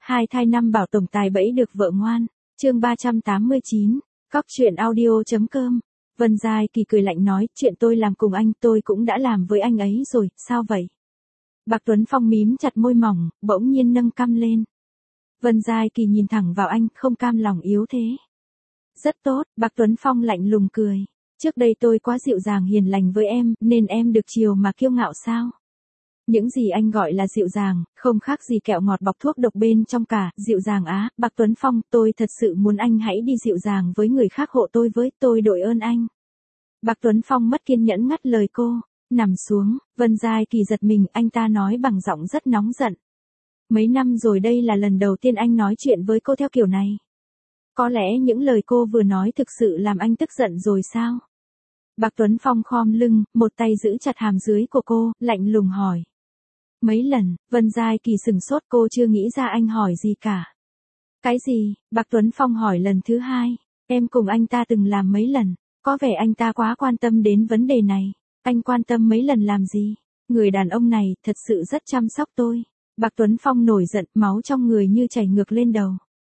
Hai thai năm bảo tổng tài bẫy được vợ ngoan. Chương 389. Cóc truyện audio.com. Vân Giai Kỳ cười lạnh nói, chuyện tôi làm cùng anh tôi cũng đã làm với anh ấy rồi, sao vậy? Bạc Tuấn Phong mím chặt môi mỏng, bỗng nhiên nâng cằm lên. Vân Giai Kỳ nhìn thẳng vào anh, không cam lòng yếu thế. Rất tốt, Bạc Tuấn Phong lạnh lùng cười. Trước đây tôi quá dịu dàng hiền lành với em, nên em được chiều mà kiêu ngạo sao? Những gì anh gọi là dịu dàng, không khác gì kẹo ngọt bọc thuốc độc bên trong cả, dịu dàng á, Bạc Tuấn Phong, tôi thật sự muốn anh hãy đi dịu dàng với người khác hộ tôi đội ơn anh. Bạc Tuấn Phong mất kiên nhẫn ngắt lời cô, nằm xuống, Vân Giai Kỳ giật mình, anh ta nói bằng giọng rất nóng giận. Mấy năm rồi đây là lần đầu tiên anh nói chuyện với cô theo kiểu này. Có lẽ những lời cô vừa nói thực sự làm anh tức giận rồi sao? Bạc Tuấn Phong khom lưng, một tay giữ chặt hàm dưới của cô, lạnh lùng hỏi. Mấy lần, Vân Giai Kỳ sửng sốt, cô chưa nghĩ ra anh hỏi gì cả. Cái gì? Bạc Tuấn Phong hỏi lần thứ hai. Em cùng anh ta từng làm mấy lần, có vẻ anh ta quá quan tâm đến vấn đề này. Anh quan tâm mấy lần làm gì? Người đàn ông này thật sự rất chăm sóc tôi. Bạc Tuấn Phong nổi giận, máu trong người như chảy ngược lên đầu.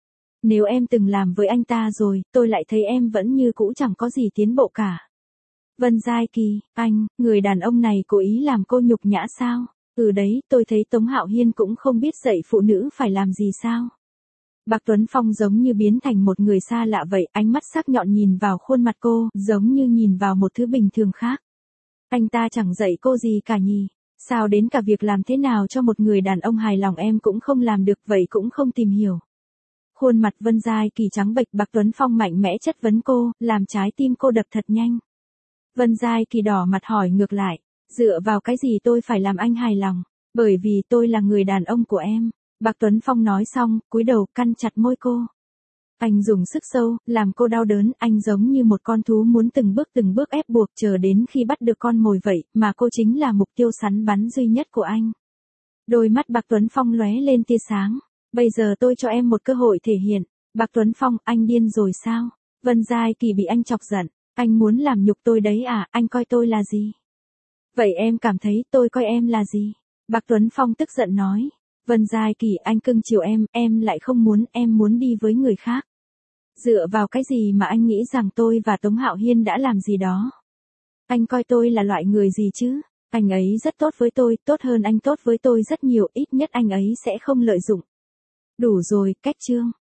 Nếu em từng làm với anh ta rồi, tôi lại thấy em vẫn như cũ chẳng có gì tiến bộ cả. Vân Giai Kỳ, anh, người đàn ông này cố ý làm cô nhục nhã sao? Đấy, tôi thấy Tống Hạo Hiên cũng không biết dạy phụ nữ phải làm gì sao. Bạc Tuấn Phong giống như biến thành một người xa lạ vậy, ánh mắt sắc nhọn nhìn vào khuôn mặt cô, giống như nhìn vào một thứ bình thường khác. Anh ta chẳng dạy cô gì cả nhỉ? Sao đến cả việc làm thế nào cho một người đàn ông hài lòng em cũng không làm được, vậy cũng không tìm hiểu. Khuôn mặt Vân Giai Kỳ trắng bệch, Bạc Tuấn Phong mạnh mẽ chất vấn cô, làm trái tim cô đập thật nhanh. Vân Giai Kỳ đỏ mặt hỏi ngược lại, dựa vào cái gì tôi phải làm anh hài lòng? Bởi vì tôi là người đàn ông của em. Bạc Tuấn Phong nói xong, cúi đầu căn chặt môi cô. Anh dùng sức sâu, làm cô đau đớn, anh giống như một con thú muốn từng bước ép buộc chờ đến khi bắt được con mồi vậy, mà cô chính là mục tiêu săn bắn duy nhất của anh. Đôi mắt Bạc Tuấn Phong lóe lên tia sáng. Bây giờ tôi cho em một cơ hội thể hiện. Bạc Tuấn Phong, anh điên rồi sao? Vân Giai Kỳ bị anh chọc giận. Anh muốn làm nhục tôi đấy à, anh coi tôi là gì? Vậy em cảm thấy tôi coi em là gì? Bạc Tuấn Phong tức giận nói. Vân Giai Kỳ, anh cưng chiều em lại không muốn, em muốn đi với người khác. Dựa vào cái gì mà anh nghĩ rằng tôi và Tống Hạo Hiên đã làm gì đó? Anh coi tôi là loại người gì chứ? Anh ấy rất tốt với tôi, tốt hơn anh tốt với tôi rất nhiều, ít nhất anh ấy sẽ không lợi dụng. Đủ rồi, kết chương.